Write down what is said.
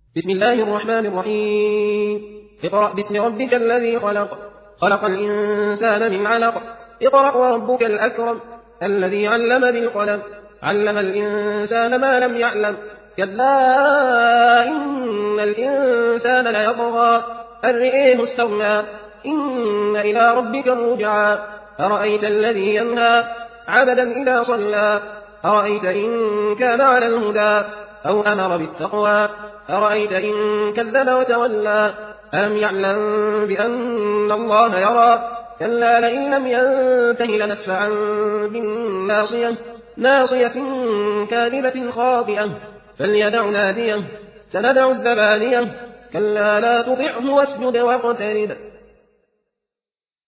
بسم الله الرحمن الرحيم. اقرأ باسم ربك الذي خلق. خلق الإنسان من علق. اقرأ وربك الأكرم الذي علم بالقلم. علم الإنسان ما لم يعلم. كلا إن الإنسان ليطغى أن رآه استغنى. إن إلى ربك الرجعى. أرأيت الذي ينهى عبدا إذا صلى. أرأيت إن كان على الهدى أو أمر بالتقوى. أرأيت إن كذب وتولى. ألم يعلم بأن الله يرى. كلا لئن لم ينته لنسفعا بالناصية. ناصية كاذبة خاطئة. فليدع ناديه. سندع الزبانية. كلا لا تطعه واسجد واقترب.